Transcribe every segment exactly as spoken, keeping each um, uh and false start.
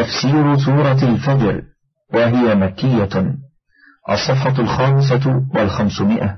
تفسير سورة الفجر، وهي مكية. الصفحة الخامسة والخمسمائة.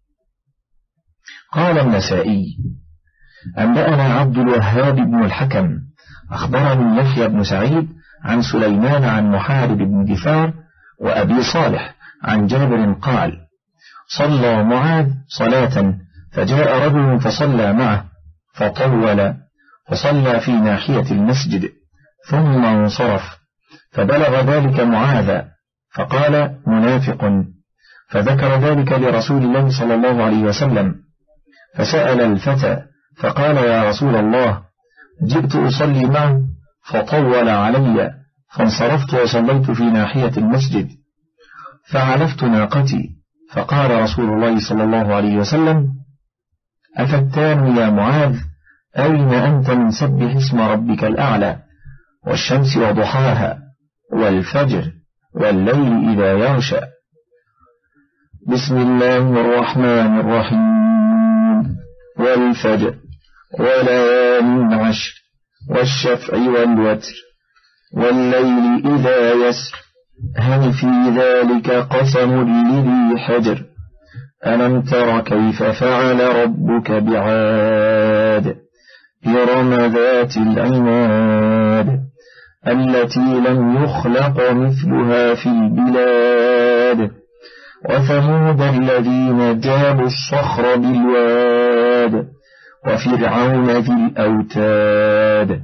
قال النسائي: أنبأنا عبد الوهاب بن الحكم أخبرني يحيى بن سعيد عن سليمان عن محارب بن دثار وأبي صالح عن جابر قال: صلى معاذ صلاة فجاء رجل فصلى معه فطول، فصلى في ناحية المسجد ثم انصرف، فبلغ ذلك معاذ فقال: منافق، فذكر ذلك لرسول الله صلى الله عليه وسلم، فسأل الفتى فقال: يا رسول الله، جئت أصلي معه فطول علي فانصرفت وصليت في ناحية المسجد فعلفت ناقتي، فقال رسول الله صلى الله عليه وسلم: أفتان يا معاذ، أين أنت من سبح اسم ربك الأعلى والشمس وضحاها والفجر والليل إذا يغشى. بسم الله الرحمن الرحيم. والفجر وليال عشر والشفع والوتر والليل إذا يسر، هل في ذلك قسم لذي حجر؟ ألم تر كيف فعل ربك بعاد إرم ذات العماد التي لم يخلق مثلها في البلاد، وثمود الذين جابوا الصخر بالواد، وفرعون ذي الأوتاد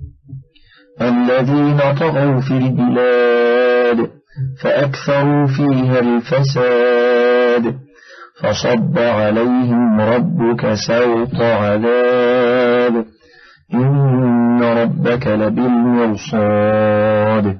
الذين طغوا في البلاد فأكثروا فيها الفساد، فصب عليهم ربك سوط عذاب إن ربك لبالمرصاد.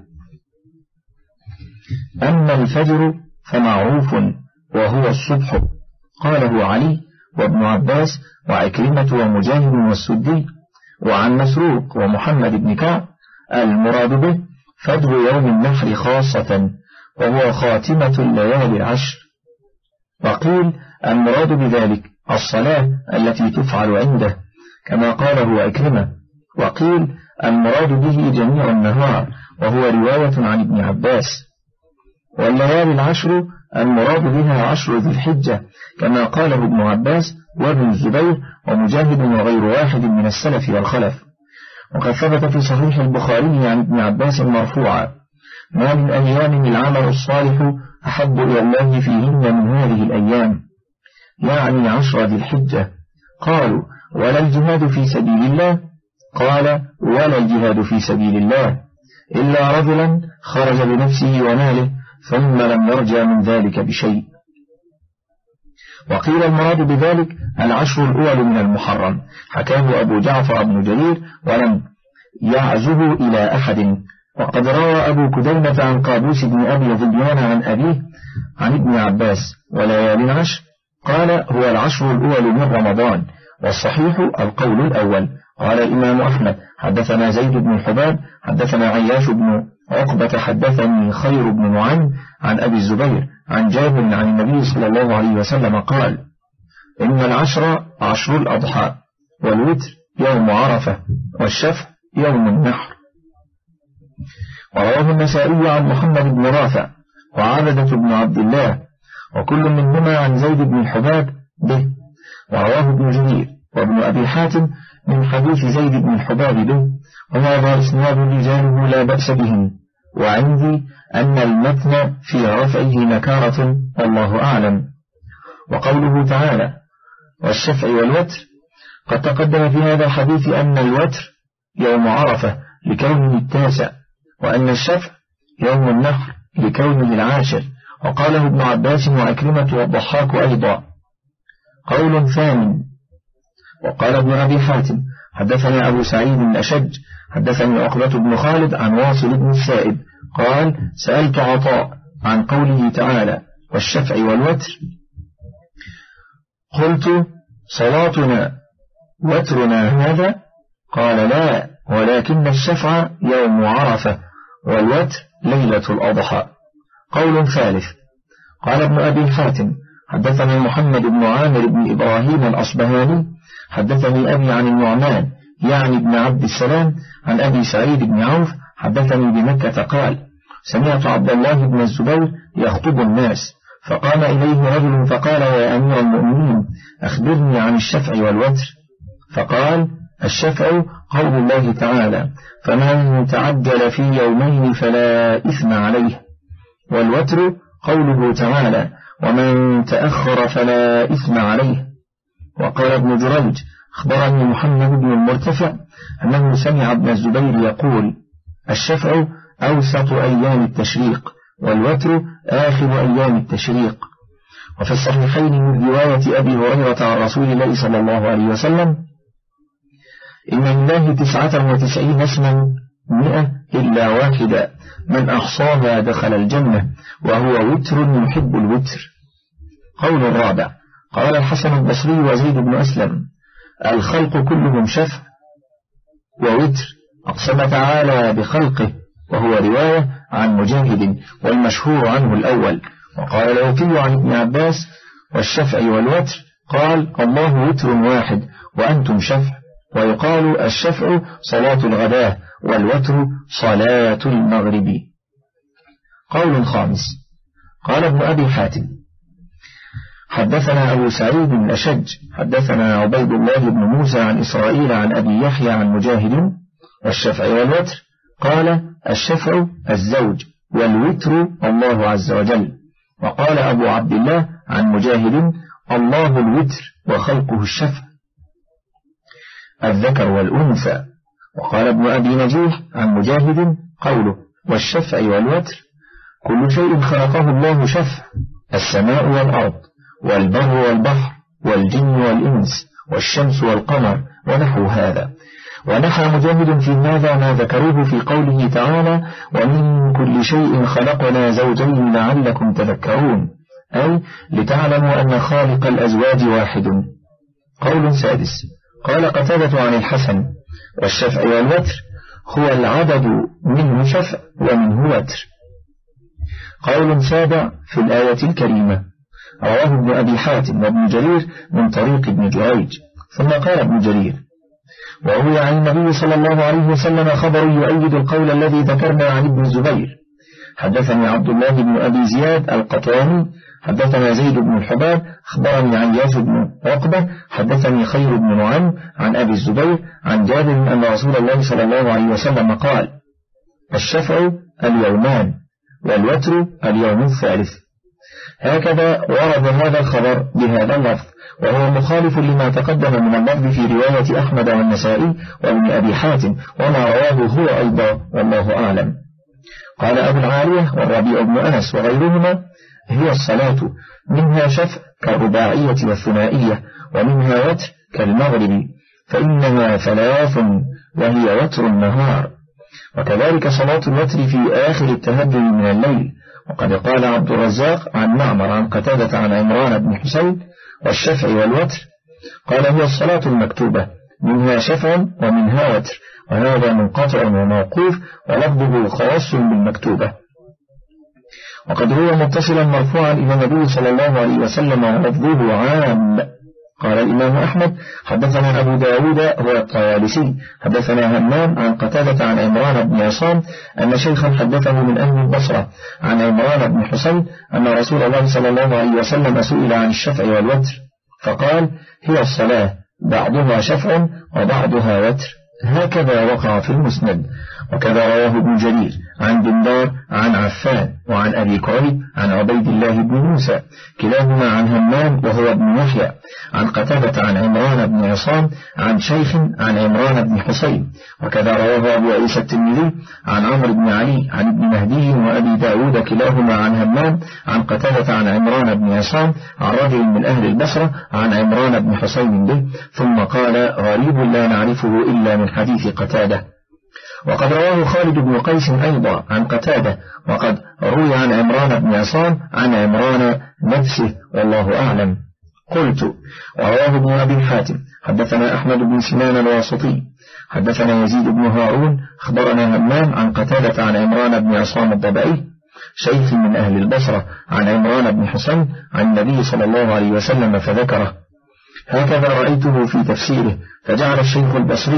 أما الفجر فمعروف وهو الصبح، قاله علي وابن عباس وعكرمة ومجاهد والسدي. وعن مسروق ومحمد بن كعب المراد به فجر يوم النحر خاصة، وهو خاتمة الليالي العشر. وقيل المراد بذلك الصلاة التي تفعل عنده كما قاله عكرمة. وقيل المراد به جميع النهار، وهو رواية عن ابن عباس. والليالي العشر المراد بها عشر ذي الحجة كما قاله ابن عباس وابن الزبير ومجاهد وغير واحد من السلف والخلف. وقد ثبت في صحيح البخاري عن ابن عباس مرفوعا: ما من أيام العمل الصالح أحب إلى الله فيهن من هذه الأيام، يعني عشر ذي الحجة. قالوا: ولا الجهاد في سبيل الله؟ قال: ولا الجهاد في سبيل الله إلا رجلا خرج بنفسه وماله ثم لم يرجع من ذلك بشيء. وقيل المراد بذلك العشر الأول من المحرم، حكاه أبو جعفر بن جرير ولم يعزه إلى أحد. وقد روى أبو كديمة عن قابوس بن أبي ظبيان عن أبيه عن ابن عباس: وليال عشر قال هو العشر الأول من رمضان، والصحيح القول الأول. قال الإمام أحمد: حدثنا زيد بن الحباب حدثنا عياش بن عقبة حدثني خير بن نعيم عن أبي الزبير عن جابر عن النبي صلى الله عليه وسلم قال: إن العشر عشر الأضحى، والوتر يوم عرفة، والشفع يوم النحر. ورواه النسائي عن محمد بن رافع وعابدة بن عبد الله، وكل منهما عن زيد بن الحباب به. ورواه ابن جرير وابن أبي حاتم من حديث زيد بن الحباب به، وهذا إسناد رجاله لا بأس بهم. وعندي أن المتن في رفعه نكارة، والله أعلم. وقوله تعالى: والشفع والوتر، قد تقدم في هذا الحديث أن الوتر يوم عرفة لكونه التاسع، وأن الشفع يوم النحر لكونه العاشر. وقاله ابن عباس وأكرمة والضحاك أيضا. قول ثاني: وقال ابن أبي حاتم: حدثنا أبو سعيد الأشج حدثني عقبة بن خالد عن واصل بن السائب قال: سألت عطاء عن قوله تعالى: والشفع والوتر، قلت: صلاتنا وترنا هذا؟ قال: لا، ولكن الشفع يوم عرفة والوتر ليلة الأضحى. قول ثالث: قال ابن أبي حاتم: حدثني محمد بن عامر بن إبراهيم الأصبهاني حدثني أبي عن النعمان يعني ابن عبد السلام عن أبي سعيد بن عوف حدثني بمكة قال: سمعت عبد الله بن الزبير يخطب الناس، فقام إليه رجل فقال: يا أمير المؤمنين، أخبرني عن الشفع والوتر. فقال: الشفع قول الله تعالى: فمن تعجل في يومين فلا إثم عليه. والوتر قوله تعالى: ومن تأخر فلا إثم عليه. وقال ابن جريج: أخبرني محمد بن المرتفع أنه سمع ابن الزبير يقول: الشفع أوسط أيام التشريق، والوتر آخر أيام التشريق. وفي الصحيحين من رواية أبي هريرة عن رسول الله صلى الله عليه وسلم: إن لله تسعة وتسعين اسما مئة إلا واحدا، من أحصاها دخل الجنة، وهو وتر يحب الوتر. قول الرابع: قال الحسن البصري وزيد بن أسلم: الخلق كلهم شفع ووتر، أقسم تعالى بخلقه، وهو رواية عن مجاهد، والمشهور عنه الأول. وقال الوكيل عن ابن عباس: والشفع والوتر، قال: الله وتر واحد وأنتم شفع. ويقال الشفع صلاة الغداة، والوتر صلاة المغرب. قول خامس: قال ابن أبي حاتم: حدثنا أبو سعيد الأشج حدثنا عبيد الله بن موسى عن إسرائيل عن أبي يحيى عن مجاهد: والشفع والوتر، قال: الشفع الزوج، والوتر الله عز وجل. وقال أبو عبد الله عن مجاهد: الله الوتر وخلقه الشفع، الذكر والأنثى. وقال ابن أبي نجيح عن مجاهد قوله: والشفع والوتر، كل شيء خلقه الله شفع، السماء والأرض، والبر والبحر، والجن والإنس، والشمس والقمر، ونحو هذا. ونحى مجاهد في ماذا ما ذكروه في قوله تعالى: ومن كل شيء خلقنا زوجين لعلكم تذكرون، أي لتعلموا أن خالق الأزواج واحد. قول سادس: قال قتادة عن الحسن: والشفع والوتر هو العدد، منه شفع ومنه وتر. قول سابع في الآية الكريمة: رواه ابن أبي حاتم وابن جرير من طريق ابن جريج. ثم قال ابن جرير: وروي عن النبي صلى الله عليه وسلم خبر يؤيد القول الذي ذكرنا عن ابن الزبير. حدثني عبد الله بن أبي زياد القطواني حدثنا زيد بن الحباب أخبرني عن ياس بن عقبة حدثني خير بن نعيم عن أبي الزبير عن جابر أن رسول الله صلى الله عليه وسلم قال: الشفع اليومان، والوتر اليوم الثالث. هكذا ورد هذا الخبر بهذا اللفظ، وهو مخالف لما تقدم من اللفظ في رواية أحمد والنسائي وابن أبي حاتم، وما رواه هو أيضا، والله أعلم. قال أبو العالية والربيع بن أنس وغيرهما: هي الصلاة، منها شفع كالرباعية والثنائية، ومنها وتر كالمغرب، فإنها ثلاث وهي وتر النهار. وكذلك صلاة الوتر في آخر التهجد من الليل. وقد قال عبد الرزاق عن معمر عن قتادة عن عمران بن حسين: والشفع والوتر، قال: هي الصلاة المكتوبة، منها شفع ومنها وتر، وهذا منقطع وموقوف، ولفظه خاص بالمكتوبة. وقد روى متصلا مرفوعا إلى النبي صلى الله عليه وسلم ولفظه عام. قال الإمام أحمد: حدثنا أبو داود هو الطيالسي حدثنا همام عن قتادة عن عمران بن عصام أن شيخا حدثه من أهل البصرة عن عمران بن حسين أن رسول الله صلى الله عليه وسلم سئل عن الشفع والوتر فقال: هي الصلاة، بعضها شفع وبعضها وتر. هكذا وقع في المسند. وكذا رواه ابن جرير عن دندار عن عفان وعن أبي كريب عن عبيد الله بن موسى، كلاهما عن همام وهو ابن يحيى عن قتادة عن عمران بن عصام عن شيخ عن عمران بن حسين. وكذا رواه أبو عيسى الترمذي عن عمرو بن علي عن ابن مهدي وأبي داود كلاهما عن همام عن قتادة عن عمران بن عصام عن رجل من أهل البصرة عن عمران بن حسين به، ثم قال: غريب لا نعرفه إلا من حديث قتادة. وقد رواه خالد بن قيس أيضا عن قتادة، وقد روي عن عمران بن عصام عن عمران نفسه، والله أعلم. قلت: ورواه ابن أبي حاتم حدثنا أحمد بن سنان الواسطي حدثنا يزيد بن هارون أخبرنا همام عن قتادة عن عمران بن عصام الضبعي شيخ من أهل البصرة عن عمران بن حسين عن النبي صلى الله عليه وسلم فذكره. هكذا رأيته في تفسيره، فجعل الشيخ البصري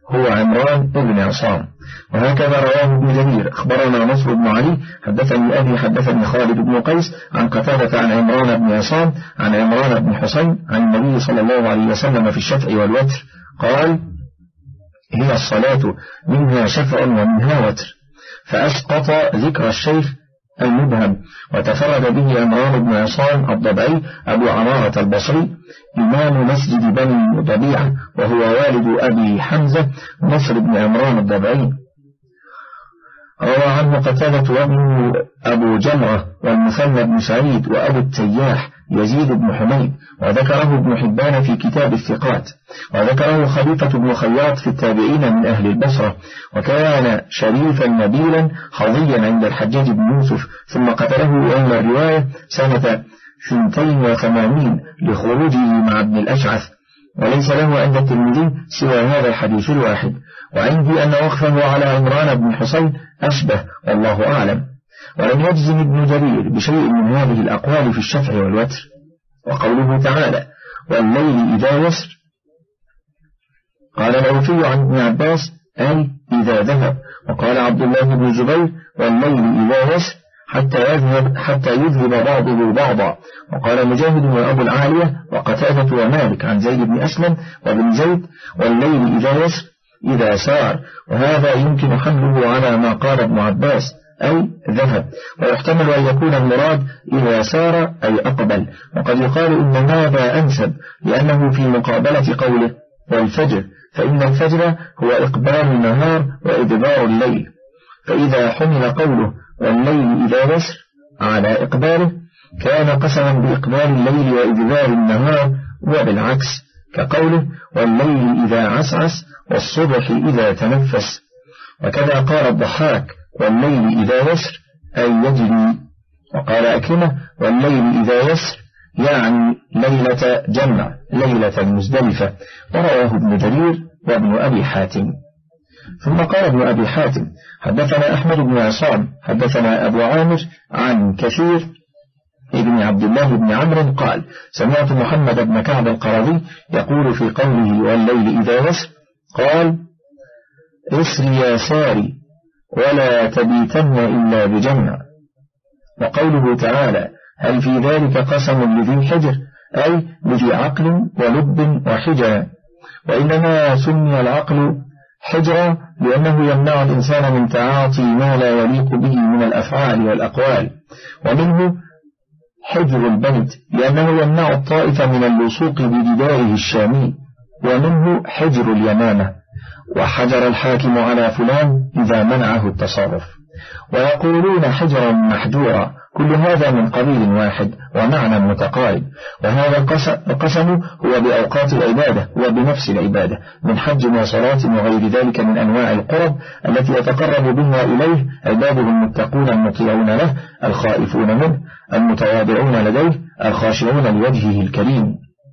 هو عمران بن عصام. وهكذا رواه ابن جرير: أخبرنا نصر بن علي حدثني أبي حدثني خالد بن قيس عن قتادة عن عمران بن عصام عن عمران بن حسين عن النبي صلى الله عليه وسلم في الشفع والوتر قال: هي الصلاة منها شفع ومنها وتر. فأسقط ذكر الشيخ المبهم، وتفرد به عمران بن عصام الضبعي أبو عمارة البصري إمام مسجد بني ضبيعة، وهو والد أبي حمزة نصر بن عمران الضبعي. روى عنه قتادة وابن أبو جمرة والمثنى بن سعيد وأبو التياح يزيد بن حميد، وذكره ابن حبان في كتاب الثقات، وذكره خليفة بن خياط في التابعين من أهل البصرة، وكان شريفا نبيلا حظيا عند الحجاج بن يوسف، ثم قتله أم الرواية سنة ثنتين وثمانين لخروجه مع ابن الأشعث، وليس له عند الترمذي سوى هذا الحديث الواحد. وعندي أن وقفه على عمران بن حسين أشبه، والله أعلم. ولم يجزم ابن جرير بشيء من هذه الأقوال في الشفع والوتر. وقوله تعالى: والليل إذا يسر، قال العوفي عن ابن عباس: أي إذا ذهب. وقال عبد الله بن جبير: والليل إذا يسر حتى يذهب حتى يذهب بعضه بعضا. وقال مجاهد وأبو العالية وقتادة ومالك عن زيد بن أسلم وابن زيد: والليل إذا يسر إذا سار. وهذا يمكن حمله على ما قال ابن عباس أي ذهب، ويحتمل أن يكون المراد إذا سار أي أقبل. وقد يقال إن هذا أنسب لأنه في مقابلة قوله والفجر، فإن الفجر هو إقبال النهار وإدبار الليل، فإذا حمل قوله والليل إذا يسر على إقباله كان قسما بإقبال الليل وإدبار النهار، وبالعكس كقوله والليل إذا عسعس والصبح إذا تنفس. وكذا قال الضحاك: والليل إذا يسر أي يجري. وقال أكرمة: والليل إذا يسر يعني ليلة جمع، ليلة مزدلفة. ورواه ابن جرير وابن أبي حاتم. ثم قال ابن أبي حاتم: حدثنا أحمد بن عصام حدثنا أبو عامر عن كثير ابن عبد الله بن عمرو قال: سمعت محمد بن كعب القرظي يقول في قوله والليل إذا يسر قال: اسر يا ساري ولا تبيتن إلا بجمع. وقوله تعالى: هل في ذلك قسم لذي حجر أي لذي عقل ولب وحجر. وإنما سمي العقل حجرا لأنه يمنع الإنسان من تعاطي ما لا يليق به من الأفعال والأقوال، ومنه حجر البيت لأنه يمنع الطائف من اللصوق بجداره الشامي، ومنه حجر اليمامة. وحجر الحاكم على فلان إذا منعه التصرف. ويقولون حجرا محجورا، كل هذا من قبيل واحد ومعنى متقارب. وهذا القسم هو بأوقات العبادة وبنفس العبادة من حج وصلاة وغير ذلك من أنواع القرب التي يتقرب بها إليه عباده المتقون المطيعون له الخائفون منه المتواضعون لديه الخاشعون لوجهه الكريم.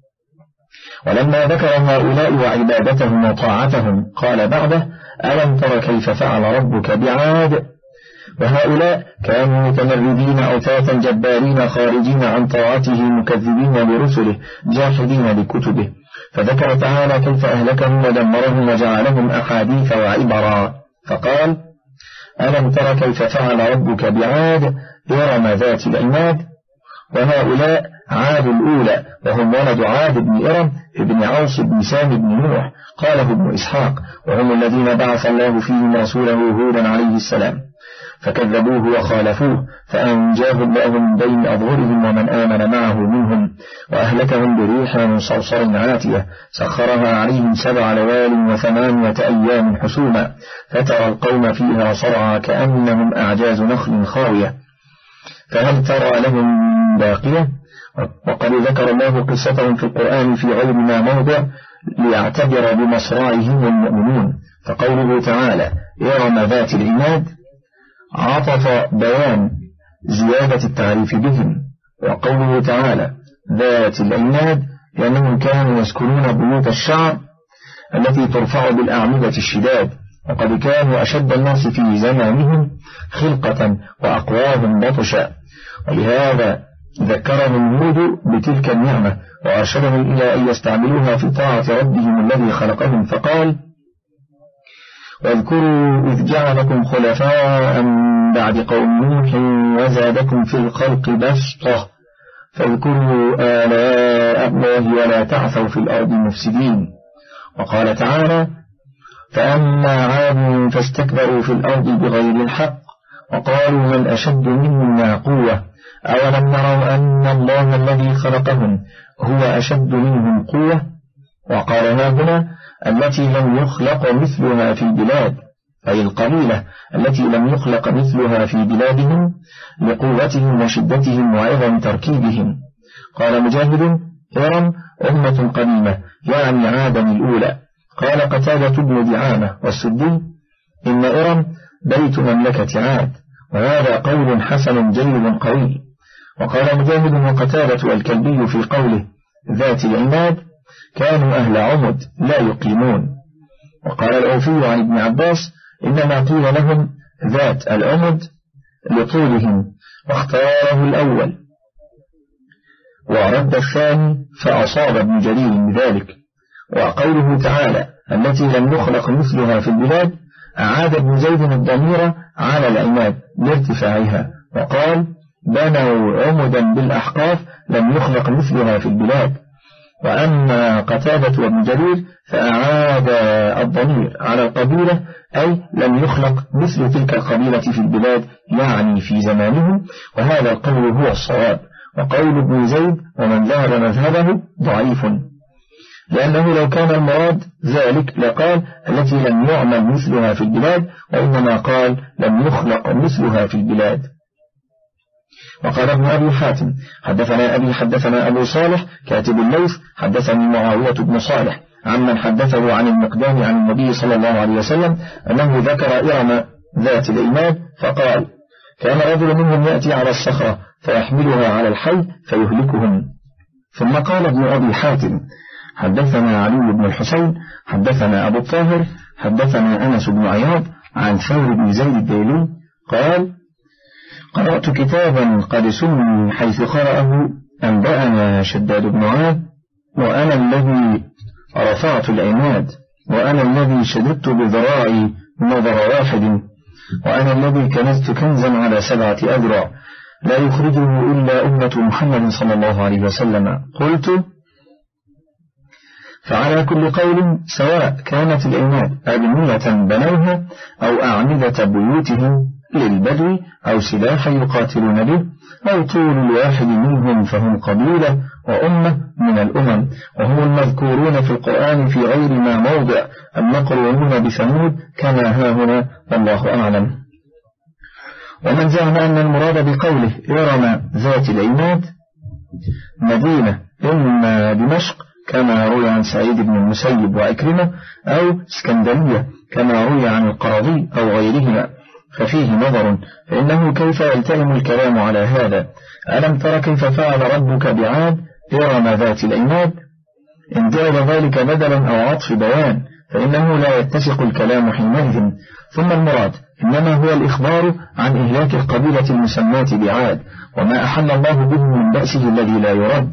ولما ذكر هؤلاء وعبادتهم وطاعتهم قال بعده: ألم تر كيف فعل ربك بعاد. وهؤلاء كانوا متمردين أوتاتا جبارين خارجين عن طاعته مكذبين لرسله جاحدين لكتبه، فذكر تعالى كيف أهلكهم ودمرهم وجعلهم أحاديث وعبرا، فقال: ألم تر كيف فعل ربك بعاد إرم ذات العماد. وهؤلاء عاد الأولى وهم ولد عاد بن إرم ابن عوص بن سام بن نوح، قاله ابن إسحاق، وهم الذين بعث الله فيهم رسوله هودا عليه السلام فكذبوه وخالفوه فأنجاهم لهم بين أظهرهم ومن آمن معه منهم، وأهلكهم بريح صرصر عاتية سخرها عليهم سبع ليال وثمانية أيام حسوما فترى القوم فيها صرعى كأنهم أعجاز نخل خاوية فهل ترى لهم باقية. وقد ذكر الله قصتهم في القرآن في غير ما موضع ليعتبر بمصرعهم المؤمنون، فقوله تعالى: إرم ذات العماد عطف بيان زيادة التعريف بهم، وقوله تعالى ذات العماد لأنهم كانوا يسكنون بيوت الشعر التي ترفع بالأعمدة الشداد، وقد كانوا أشد الناس في زمانهم خلقة وأقواهم بطشا، ولهذا ذكرهم هود بتلك النعمة وأرشدهم إلى أن يستعملوها في طاعة ربهم الذي خلقهم، فقال: واذكروا إذ جعلكم خلفاء من بعد قوم نوح وزادكم في الخلق بسطة فاذكروا آلاء الله ولا تعثوا في الأرض مفسدين. وقال تعالى فأما عاد فاستكبروا في الأرض بغير الحق وقالوا من أشد منا قوة أولم نروا أن الله الذي خلقهم هو أشد منهم قوة. وقال هنا التي لم يخلق مثلها في البلاد، أي القبيلة التي لم يخلق مثلها في بلادهم لقوتهم وشدتهم وعظم تركيبهم. قال مجاهد إرم أمة قديمة يعني عادا الأولى. قال قتادة بن دعامة والسدي إن إرم بيت مملكة عاد، وهذا قول حسن جيد قوي. وقال مجاهد وقتادة والكلبي في قوله ذات العناد كانوا أهل عمد لا يقيمون. وقال الأوفي عن ابن عباس إنما قيل لهم ذات العمد لطولهم، واختاره الأول ورد الثاني فأصاب ابن جرير بذلك. وقوله تعالى التي لم يخلق مثلها في البلاد أعاد ابن زيد الضمير على العماد لارتفاعها، وقال بنوا عمدا بالأحقاف لم يخلق مثلها في البلاد. وأما قتادة وابن جرير فأعاد الضمير على القبيلة أي لم يخلق مثل تلك القبيلة في البلاد يعني في زمانهم، وهذا القول هو الصواب. وقول ابن زيد ومن ذهب مذهبه ضعيف، لأنه لو كان المراد ذلك لقال التي لم يعمل مثلها في البلاد، وإنما قال لم يخلق مثلها في البلاد. وقال ابن أبي حاتم حدثنا أبي حدثنا أبو صالح كاتب الليث حدثني معاوية بن صالح عمن حدثه عن المقدام عن النبي صلى الله عليه وسلم أنه ذكر إرم ذات العماد فقال كان رجل منهم يأتي على الصخرة فيحملها على الحي فيهلكهم. ثم قال ابن أبي حاتم حدثنا علي بن الحسين حدثنا أبو الطاهر حدثنا أنس بن عياض عن ثور بن زيد الديلي قال قرأت كتابا قد سمي حيث قرأه أنبأنا شداد بن عاد وأنا الذي رفعت العماد وأنا الذي شددت بذراعي نظر واحد وأنا الذي كنزت كنزا على سبعة أذرع لا يخرجه إلا أمة محمد صلى الله عليه وسلم. قلت فعلى كل قول سواء كانت العماد أبنية بنوها أو أعمدة بيوتهم للبدو أو سلاح يقاتلون به أو طول الواحد منهم فهم قبيلة وأمة من الأمم، وهم المذكورون في القرآن في غير ما موضع المقرونون بثمود كما ها هنا والله أعلم. ومن زعم أن المراد بقوله إرم ذات العماد مدينة إما دمشق كما روي عن سعيد بن المسيب وعكرمة أو اسكندرية كما روي عن القرضي أو غيرهما، ففيه نظر، فإنه كيف يلتئم الكلام على هذا؟ ألم تر كيف فعل ربك بعاد إرم ذات العماد؟ إن جعل ذلك بدلا أو عطف بيان فإنه لا يتسق الكلام حينئذ. ثم المراد إنما هو الإخبار عن إهلاك القبيلة المسماة بعاد وما أحل الله به من بأسه الذي لا يرد،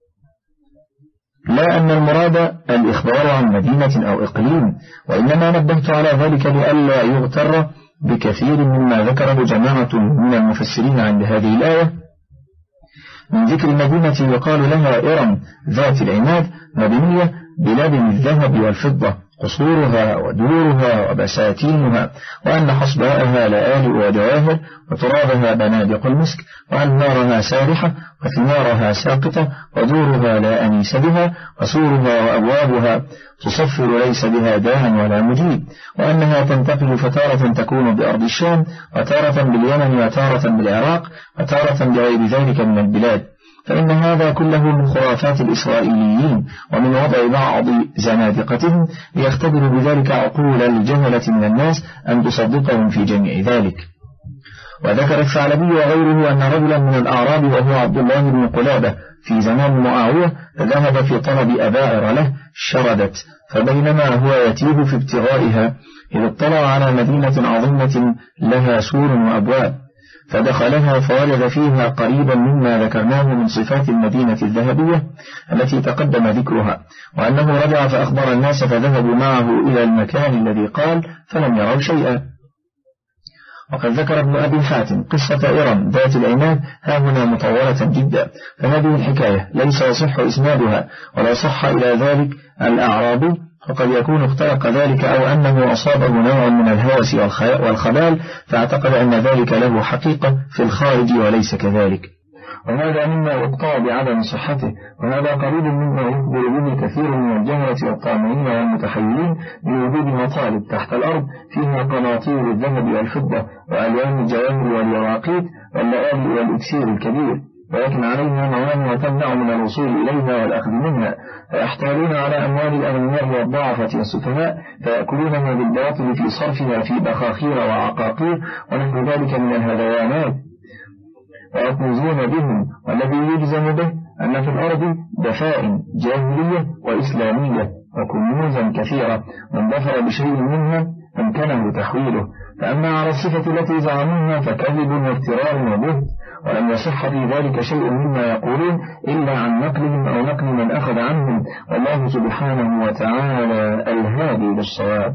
لا أن المراد الإخبار عن مدينة أو إقليم، وإنما نبهت على ذلك لئلا يغتر بكثير مما ذكره جماعة من المفسرين عند هذه الآية من ذكر المدينة يقال لها إرم ذات العماد مبنية بلبن الذهب والفضة قصورها ودورها وبساتينها، وأن حصباءها لآلئ وجواهر وترابها بنادق المسك وأنهارها سارحة وثمارها ساقطة ودورها لا أنيس بها وسورها وأبوابها تصفر ليس بها داع ولا مجيب، وأنها تنتقل فتارة تكون بأرض الشام وتارة باليمن وتارة بالعراق وتارة بغير ذلك من البلاد. فإن هذا كله من خرافات الإسرائيليين ومن وضع بعض زنادقتهم ليختبروا بذلك عقول الجهلة من الناس أن تصدقهم في جميع ذلك. وذكر الثعلبي وغيره أن رجلا من الأعراب وهو عبد الله بن قلابة في زمان معاوية ذهب في طلب أبائر له شردت، فبينما هو يتيه في ابتغائها إذ اطلع على مدينة عظيمة لها سور وأبواب، فدخلها فوجد فيها قريبا مما ذكرناه من صفات المدينة الذهبية التي تقدم ذكرها، وأنه رجع فأخبر الناس فذهبوا معه إلى المكان الذي قال فلم يروا شيئا. وقد ذكر ابن أبي حاتم قصة إرم ذات العماد ها هنا مطولة جدا، فهذه الحكاية ليس يصح إسنادها ولا صح إلى ذلك الأعرابي، وقد يكون اختلق ذلك أو أنه أصابه نوع من الهوس والخبال فاعتقد أن ذلك له حقيقة في الخارج وليس كذلك، وهذا مما يقطع بعدم صحته، وهذا قريب مما يخبر به كثير من الجهلة والطامعين والمتحيلين بوجود مطالب تحت الأرض فيها قناطير الذهب والفضة وألوان الجواهر واليواقيت واللآلئ والإكسير الكبير، ولكن عليها موانع تمنع من الوصول إليها والأخذ منها، فيحتالون على أموال الأغنياء والضعفة والسفهاء فيأكلونها بالباطل في صرفها في بخاخير وعقاقير ونحو ذلك من الهذيانات ويفوزون بهم. والذي يجزم به أن في الأرض دفائن جاهلية وإسلامية وكنوزا كثيرة، من ظفر بشيء منها أمكنه تحويله. فأما على الصفة التي زعموها فكذب وافتراء وبهت، ولم يصح في ذلك شيء مما يقولون إلا عن نقلهم أو نقل من أخذ عنهم، والله سبحانه وتعالى الهادي للصواب.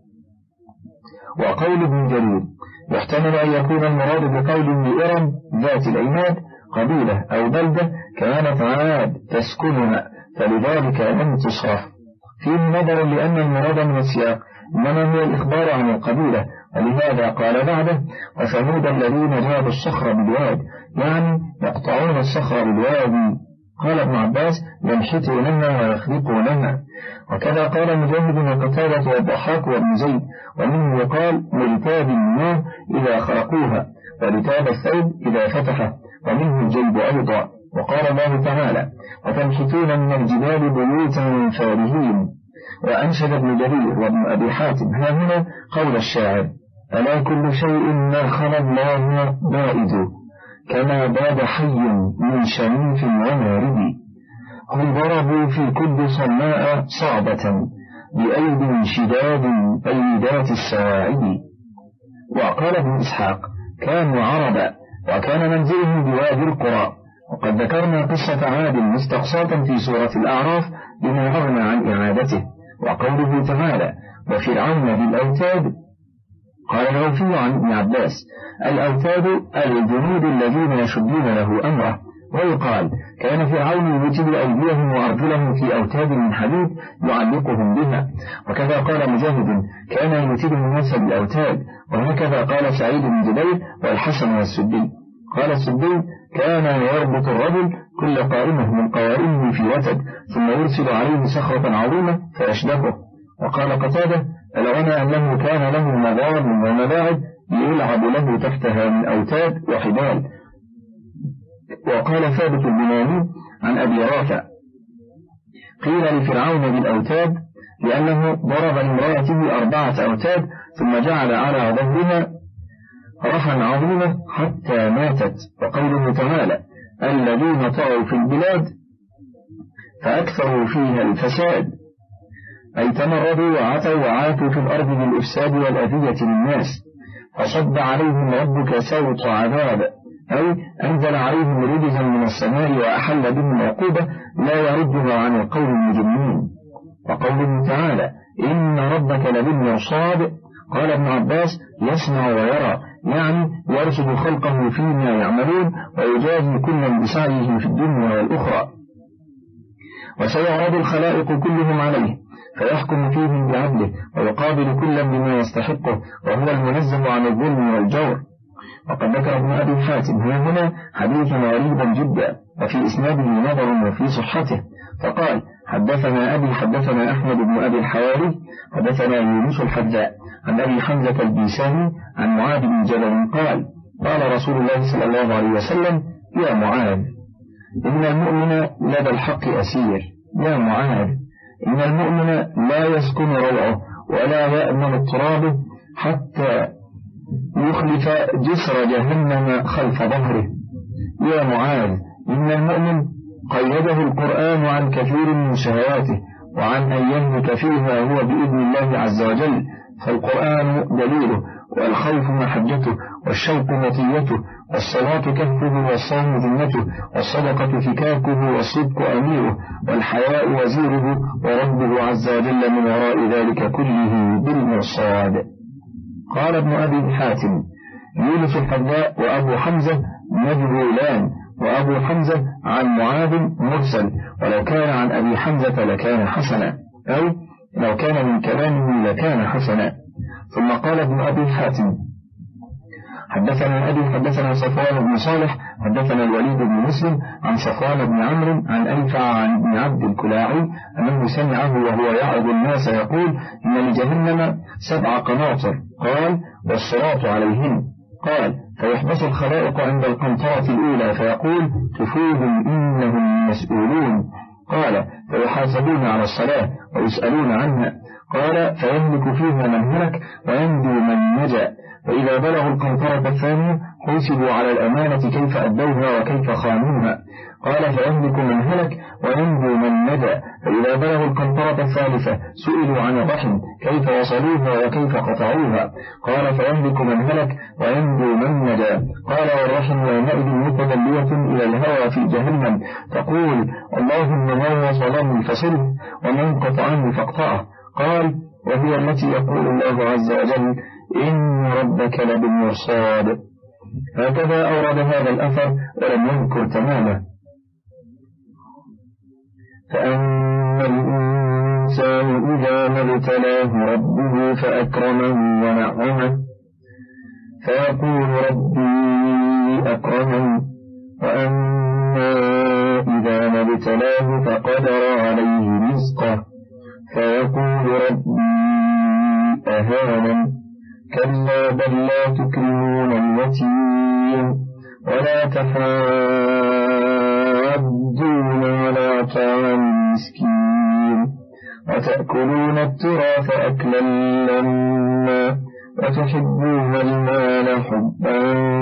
وقول ابن جرير يحتمل أن يكون المراد بقوله إرم ذات العماد قبيلة أو بلدة كانت عاد تسكنها فلذلك لم تصرف، فيه نظر لأن المراد من السياق إنما هو الإخبار عن القبيلة، ولهذا قال بعده وثمود الذين جابوا الصخر بالواد، يعني يقطعون الصخر بالوادي. قال ابن عباس ينحتونها ويخلقونها. وكذا قال مجاهد وقتادة والضحاك وابن زيد، ومنه يقال لرتاب النار إذا خرقوها ورتاب الثوب إذا فتحه، ومنه الجلب أيضا. وقال الله تعالى وتنحتون من الجبال بيوتا فارهين. وأنشد ابن جرير وابن أبي حاتم ها هنا قول الشاعر ألا كل شيء ما خلا الله بائد كما باد حي من شريف ومارد، هم ضربوا في كل صماء صعبة بأيد شداد أيدات السواعد. وقال ابن إسحاق كانوا عربا وكان منزلهم بوادي القرى. وقد ذكرنا قصة عاد مستقصاة في سورة الأعراف بما أغنى عن إعادته. وقوله تعالى وفرعون بالأوتاد، قال العوفي عن ابن عباس الأوتاد الجنود الذين يشدون له أمره. ويقال كان فرعون يجد أيديهم وأرجلهم في أوتاد من حديد يعلقهم بها. وكذا قال مجاهد كان يتيب الناس بالأوتاد. وهكذا قال سعيد بن جبير والحسن والسدي. قال السدي كان يربط الرجل كل قائمة من قوائمه في وتد ثم يرسل عليه صخرة عظيمة فيشدخه. وقال قتادة ألغنى أنه كان له مضارب وملاعب يلعب له تحتها من أوتاد وحبال. وقال ثابت البناني عن أبي رافع قيل لفرعون بالأوتاد لأنه ضرب لامرأته أربعة أوتاد ثم جعل على ظهرها رحا عظيمة حتى ماتت. وقوله تعالى الذين طغوا في البلاد فأكثروا فيها الفساد، أي تمردوا وعتوا وعاتوا في الأرض بالإفساد والأذية للناس، فصب عليهم ربك سوط عذاب، أي أنزل عليهم رجزا من السماء وأحل بهم عقوبة لا يردها عن القوم المجرمين. وقوله تعالى إن ربك لبالمرصاد، قال ابن عباس يسمع ويرى، يعني يرصد خلقه فيما يعملون ويجازي كلا بسعيه في الدنيا والأخرى. وسيعرض الخلائق كلهم عليه فيحكم فيهم بعدله ويقابل كلا بما يستحقه، وهو المنزه عن الظلم والجور. وقد ذكر ابن أبي حاتم هنا حديثا غريبا جدا وفي إسناده نظر وفي صحته، فقال حدثنا أبي حدثنا أحمد بن أبي الحواري حدثنا يونس الحذاء عن أبي حمزة البيساني عن معاذ بن جبل قال قال رسول الله صلى الله عليه وسلم يا معاذ إن المؤمن لدى الحق أسير. يا معاذ إن المؤمن لا يسكن روعه ولا يأمن اضطرابه حتى يخلف جسر جهنم خلف ظهره. يا معاذ إن المؤمن قيده القرآن عن كثير من شهواته وعن أن يهلك فيها هو بإذن الله عز وجل، فالقرآن دليله والخوف محجته والشوق مطيته، والصلاة كهفه والصوم ذمته، والصدقة فكاكه والصدق أميره، والحياء وزيره، وربه عز وجل من وراء ذلك كله بالمرصاد. قال ابن أبي حاتم: يونس الحذاء وأبو حمزة مجهولان، وأبو حمزة عن معاذ مرسل، ولو كان عن أبي حمزة لكان حسنا، أو لو كان من كلامه لكان حسنا. ثم قال ابن أبي حاتم: حدثنا أبي حدثنا صفوان بن صالح حدثنا الوليد بن مسلم عن صفوان بن عمرو عن أنفع عن ابن عبد الكلاعي أنه سمعه وهو يعظ الناس يقول: إن لجهنم سبع قناطر. قال: والصراط عليهن. قال: فيحبس الخلائق عند القنطرة الأولى فيقول: قفوهم إنهم مسؤولون. قال: فيحاسبون على الصلاة ويسألون عنها. قال: فيملك فيها من هلك وينجو من نجا. فإذا بلغوا القنطرة الثانية حسبوا على الأمانة كيف أدوها وكيف خانوها. قال: فيملك من هلك وينجو من نجا. فإذا بلغوا القنطرة الثالثة سئلوا عن الرحم كيف وصلوها وكيف قطعوها. قال: فيملك من هلك وينجو من نجا. قال: والرحم يومئذ متدلية إلى الهوى في جهنم تقول: اللهم من وصلني فصله ومن قطعني فاقطعه. قال: وهي التي يقول الله عز وجل: إن ربك لبالمرصاد. هكذا أورد هذا الأثر ولم يذكر تمامه. فأما الإنسان إذا ما ابتلاه ربه فأكرمه ونعمه فيقول ربي أكرمن، وأما إذا ما ابتلاه فقدر عليه رزقه فيقول ربي أهانن. كلا بل لا تكرمون اليتيم ولا تحاضون على طعام المسكين وتأكلون التراث أكلا لما وتحبون المال حبا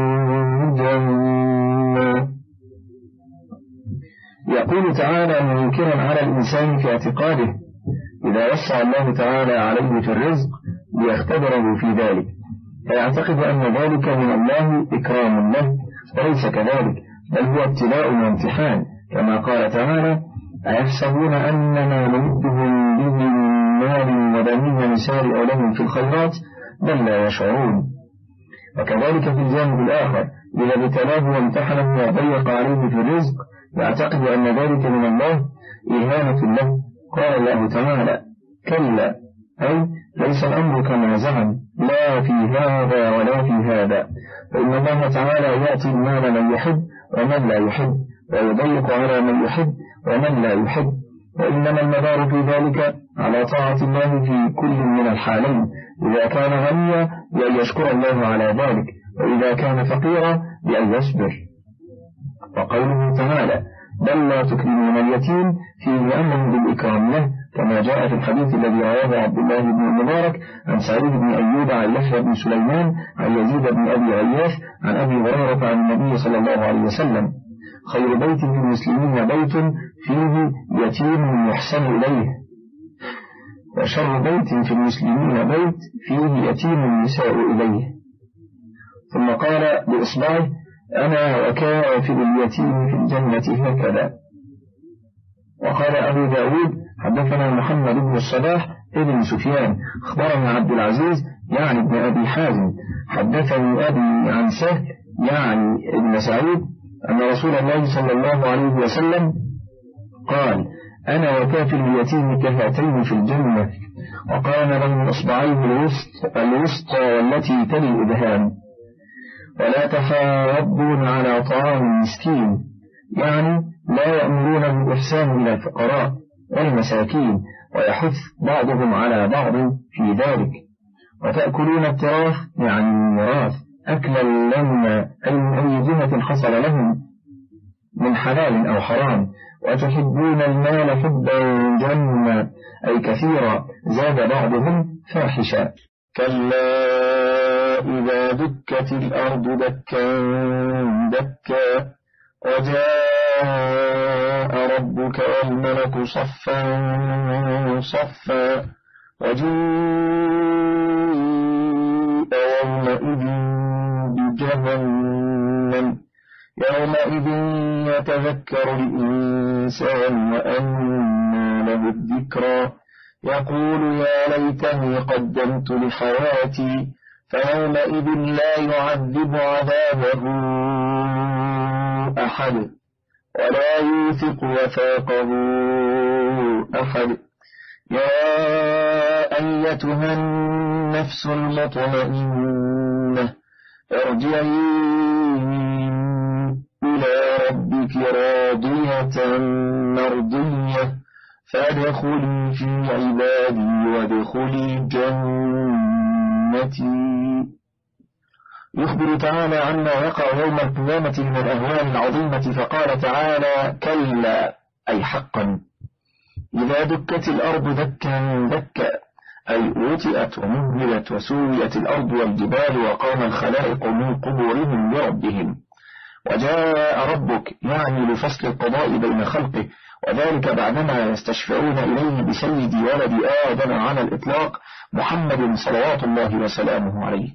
جما. يقول تعالى منكرا على الإنسان في اعتقاده إذا وسع الله تعالى عليه في الرزق ليختبره في ذلك، فيعتقد أن ذلك من الله إكرام له، وليس كذلك، بل هو ابتلاء وامتحان، كما قال تعالى: أيحسبون أنما نمدهم به من مال وبنين نسارع لهم في الخيرات بل لا يشعرون. وكذلك في الجانب الآخر إذا ابتلاه وامتحنه وضيق عليه في الرزق يعتقد أن ذلك من الله إهانة له. قال الله تعالى: كلا، أي ليس الأمر كما زعم، لا في هذا ولا في هذا، فإن الله تعالى يأتي المال من يحب ومن لا يحب، ويضيق على من يحب ومن لا يحب، وإنما المدار في ذلك على طاعة الله في كل من الحالين، إذا كان غنيا بأن يشكر الله على ذلك، وإذا كان فقيرا بأن يصبر. وقوله تعالى: بل لا تكرمون اليتيم فيه أمر بالإكرام له، كما جاء في الحديث الذي رواه عبد الله بن المبارك عن سعيد بن أيوب عن يحيى بن سليمان عن يزيد بن أبي عياش عن أبي هريرة عن النبي صلى الله عليه وسلم: خير بيت في المسلمين بيت فيه يتيم يحسن إليه، وشر بيت في المسلمين بيت فيه يتيم يساء إليه. ثم قال بإصبعه: أنا وكافل اليتيم في الجنة هكذا. وقال أبو داود: حدثنا محمد بن الصباح ابن سفيان أخبرنا عبد العزيز يعني ابن أبي حازم حدثني أبي عن سهل يعني ابن سعيد أن رسول الله صلى الله عليه وسلم قال: أنا وكافل اليتيم كهاتين في الجنة، وقال بين إصبعيه الوسطى والتي تلي الإبهام. ولا تحاضون على طعام المسكين، يعني لا يأمرون بالإحسان إلى الفقراء والمساكين، ويحث بعضهم على بعض في ذلك. وتأكلون التراث يعني الميراث أكلا لما، أي من أي جهة حصل لهم من حلال أو حرام. وتحبون المال حبا جما، أي كثيرا، زاد بعضهم فاحشا. كلا إذا دكت الأرض دكا دكا وجاء ربك والملك صفا صفا وجيء يومئذ جهنم يومئذ يتذكر الإنسان وأنى له الذكرى يقول يا ليتني قدمت لحياتي فيومئذ لا يعذب عذابه أحد ولا يوثق وثاقه أحد يا أيتها النفس المطمئنة ارجعي إلى ربك راضية مرضية فادخلي في عبادي وادخلي جنتي. يخبر تعالى عما يقع يوم القيامة من الأهوال العظيمة فقال تعالى كلا أي حقا إذا دكت الأرض دكا دكا أي وطئت ومهلت وسويت الأرض والجبال وقام الخلائق من قبورهم لربهم وجاء ربك يعني لفصل القضاء بين خلقه وذلك بعدما يستشفعون إليه بسيد ولد آدم على الإطلاق محمد صلوات الله وسلامه عليه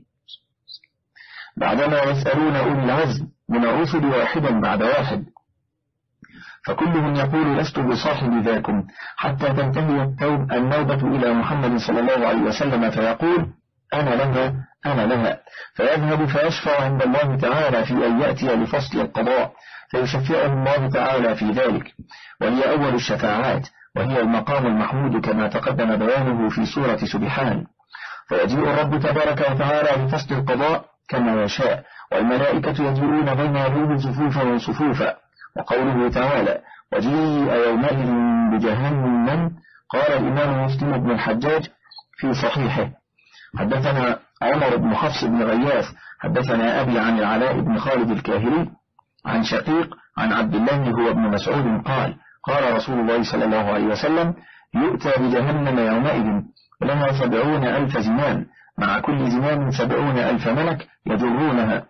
بعدما يسألون أولي العزم من الرسل واحدا بعد واحد فكلهم يقول لست بصاحب ذاكم حتى تنتهي النوبة إلى محمد صلى الله عليه وسلم فيقول أنا لها أنا لها فيذهب فيشفع عند الله تعالى في أن يأتي لفصل القضاء فيشفعه الله تعالى في ذلك وهي أول الشفاعات وهي المقام المحمود كما تقدم بيانه في سورة سبحان فيجيء الرب تبارك وتعالى لفصل القضاء كما يشاء والملائكة يجيئون بين يديه صفوفا وصفوفا وقوله تعالى وجيء يومئذ بجهنم قال الإمام مسلم بن الحجاج في صحيحه حدثنا عمر بن حفص بن غياث حدثنا أبي عن العلاء بن خالد الكاهلي عن شقيق عن عبد الله هو ابن مسعود قال قال رسول الله صلى الله عليه وسلم يؤتى بجهنم يومئذ لها سبعون ألف زمام مع كل زمام سبعون ألف ملك يجرونها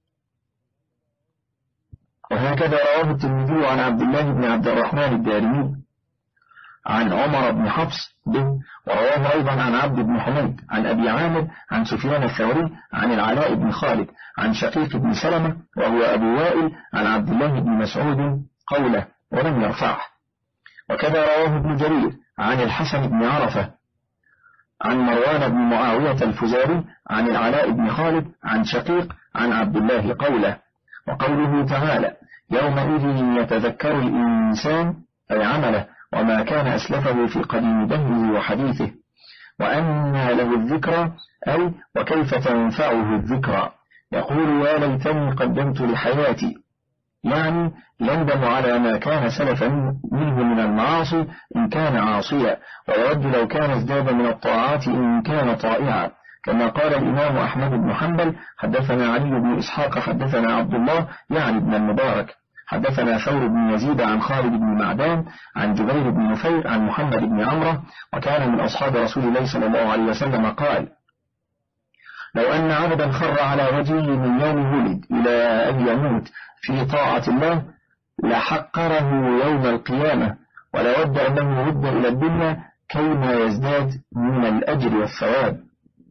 وهكذا رواه الترمذي عن عبد الله بن عبد الرحمن الدارمي عن عمر بن حفص به ورواه أيضا عن عبد بن حميد عن أبي عامر عن سفيان الثوري عن العلاء بن خالد عن شقيق بن سلمة وهو أبو وائل عن عبد الله بن مسعود قوله ولم يرفعه وكذا رواه ابن جرير عن الحسن بن عرفة عن مروان بن معاوية الفزاري عن العلاء بن خالد عن شقيق عن عبد الله قوله وقوله تعالى يومئذ يتذكر الإنسان أي عمله وما كان أسلفه في قديم دهره وحديثه وأنى له الذكرى أي وكيف تنفعه الذكرى يقول يا ليتني قدمت لحياتي يعني يندم على ما كان سلف منه من المعاصي إن كان عاصيا ويود لو كان ازداد من الطاعات إن كان طائعا كما قال الإمام أحمد بن حنبل حدثنا علي بن إسحاق حدثنا عبد الله يعني بن المبارك حدثنا ثور بن يزيد عن خالد بن معدان عن جبير بن نفير عن محمد بن عمرو وكان من أصحاب رسول الله صلى الله عليه وسلم قال لو أن عبدا خر على وجهه من يوم ولد إلى أن يموت في طاعة الله لحقره يوم القيامة ولود أنه يرد إلى الدنيا كيما يزداد من الأجر والثواب.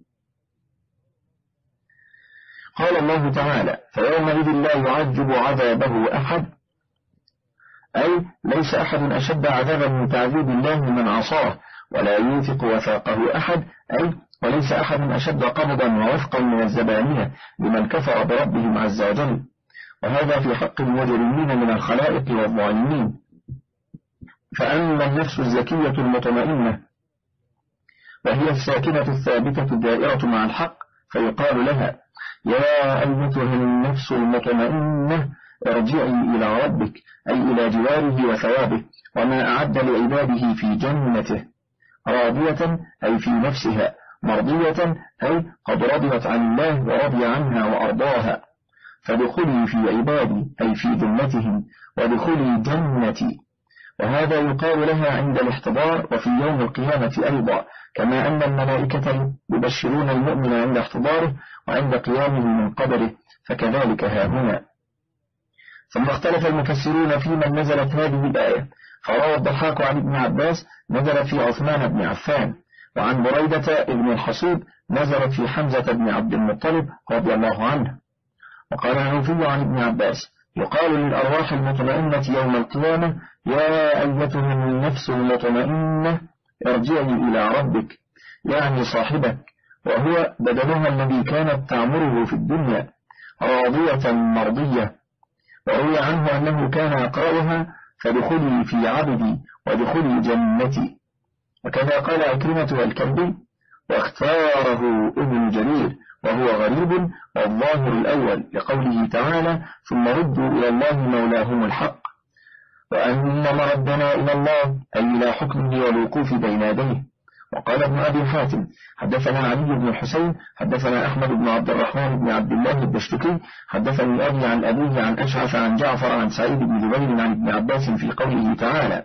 قال الله تعالى فيومئذ لا يعذب عذابه أحد أي ليس أحد أشد عذابا من تعذيب الله من عصاه ولا يوثق وثاقه أحد أي وليس أحد أشد قبضا ووثقا من الزبانية لمن كفر بربهم عز وجل وهذا في حق المجرمين من الخلائق والظالمين. فأما النفس الزكية المطمئنة وهي الساكنة الثابتة الدائرة مع الحق فيقال لها يا أيتها النفس المطمئنة ارجعي إلى ربك أي إلى جواره وثوابه وما أعد لعباده في جنته راضية أي في نفسها مرضية أي قد رضيت عن الله ورضي عنها وأرضاها فدخلي في عبادي أي في جنتهم ودخلي جنتي وهذا يقال لها عند الاحتضار وفي يوم القيامة أيضا كما أن الملائكة يبشرون المؤمن عند احتضاره وعند قيامه من قبره فكذلك ها هنا. ثم اختلف المفسرون في من نزلت هذه الآية فروى الضحاك عن ابن عباس نزلت في عثمان بن عفان وعن بريدة ابن الحصيب نزلت في حمزة بن عبد المطلب رضي الله عنه وقال عوفي عن ابن عباس يقال للأرواح المطمئنة يوم القيامة يا أيتها النفس المطمئنة ارجعي إلى ربك، يعني صاحبك، وهو بدنها الذي كانت تعمره في الدنيا، راضية مرضية. وروي عنه أنه كان يقرأها فادخلي في عبدي وادخلي جنتي. وكذا قال عكرمة والكلبي، واختاره ابن جرير وهو غريب والظاهر الأول لقوله تعالى ثم ردوا إلى الله مولاهم الحق، وأن مردنا إلى الله أي إلى حكمه والوقوف بين يديه. وقال ابن أبي حاتم حدثنا علي بن الحسين حدثنا أحمد بن عبد الرحمن بن عبد الله الدشتكي حدثني أبي عن أبيه عن أشعث عن جعفر عن سعيد بن جبير عن ابن عباس في قوله تعالى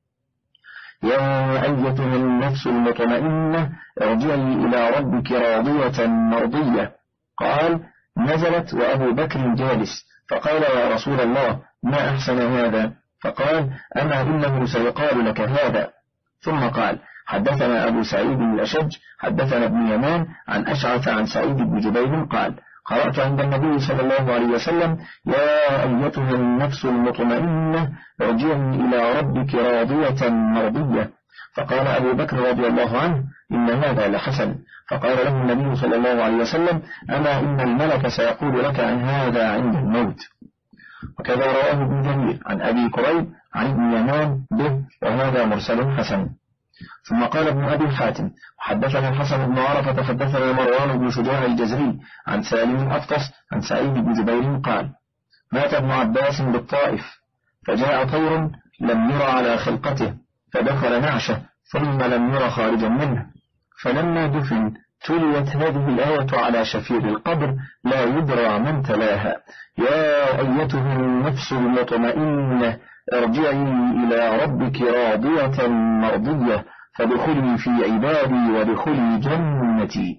يا أيتها النفس المطمئنة ارجعي إلى ربك راضية مرضية. قال نزلت وأبو بكر جالس، فقال يا رسول الله ما أحسن هذا؟ فقال أما إنه سيقال لك هذا. ثم قال حدثنا أبو سعيد الأشج حدثنا ابن يمان عن أشعث عن سعيد بن جبير قال قرأت عند النبي صلى الله عليه وسلم يا أيتها النفس المطمئنة ارجعي إلى ربك راضية مرضية. فقال أبو بكر رضي الله عنه إن هذا لحسن. فقال له النبي صلى الله عليه وسلم أما إن الملك سيقول لك عن هذا عند الموت. وكذا رواه ابن جرير عن أبي كريب عن ابن يمان به وهذا مرسل حسن. ثم قال ابن أبي حاتم وحدثنا الحسن بن عرفة حدثنا مروان بن شجاع الجزري عن سالم الأفطس عن سعيد بن جبير قال مات ابن عباس بالطائف فجاء طير لم يرى على خلقته فدخل نعشه ثم لم يرى خارجا منه، فلما دفن تليت هذه الآية على شفير القبر لا يدرى من تلاها يا أيتها النفس المطمئنة ارجعي إلى ربك راضية مرضية فادخلي في عبادي وادخلي جنتي.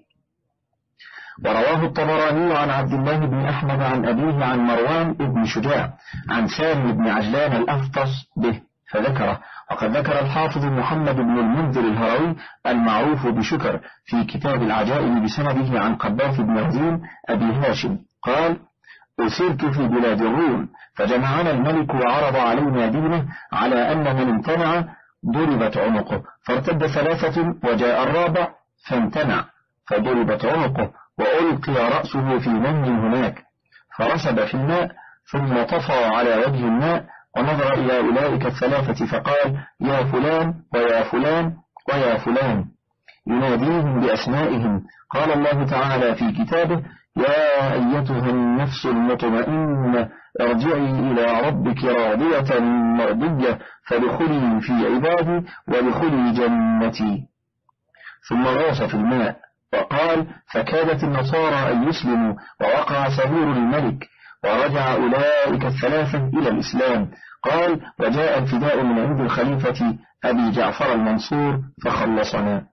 ورواه الطبراني عن عبد الله بن أحمد عن أبيه عن مروان بن شجاع عن سالم بن عجلان الأفطس به فذكره. وقد ذكر الحافظ محمد بن المنذر الهروي المعروف بشكر في كتاب العجائب بسنده عن قباث بن عزيم أبي هاشم قال أسرت في بلاد الروم فجمعنا الملك وعرض علينا دينه على أن من امتنع ضربت عنقه، فارتد ثلاثة وجاء الرابع فامتنع فضربت عنقه وألقي رأسه في من هناك فرسب في الماء ثم طفى على وجه الماء ونظر إلى أولئك الثلاثة فقال يا فلان ويا فلان ويا فلان يناديهم بأسمائهم. قال الله تعالى في كتابه يا أيتها النفس المطمئنة ارجعي إلى ربك راضية مرضية فادخلي في عبادي وادخلي جنتي. ثم غاص في الماء وقال فكادت النصارى أن يسلموا ووقع سرور الملك ورجع أولئك الثلاثة إلى الإسلام. قال وجاء الفداء من عند الخليفة أبي جعفر المنصور فخلصنا.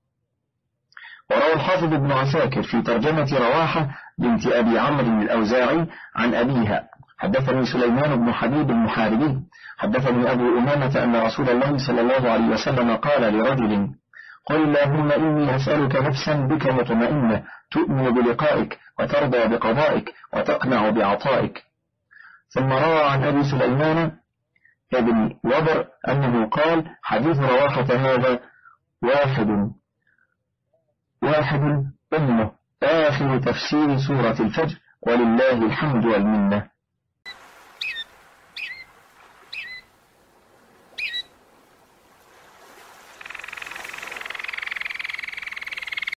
وروى الحافظ ابن عساكر في ترجمة رواحة بنت أبي عمرو الأوزاعي عن أبيها حدثني سليمان بن حبيب المحاربي حدثني أبو أمامة أن رسول الله صلى الله عليه وسلم قال لرجل قل اللهم إني أسألك نفسا بك مطمئنة تؤمن بلقائك وترضى بقضائك وتقنع بعطائك. ثم روى عن أبي سليمان ابن وبر أنه قال حديث رواحة هذا واحد واحد أمه آخر تفسير سورة الفجر ولله الحمد والمنة.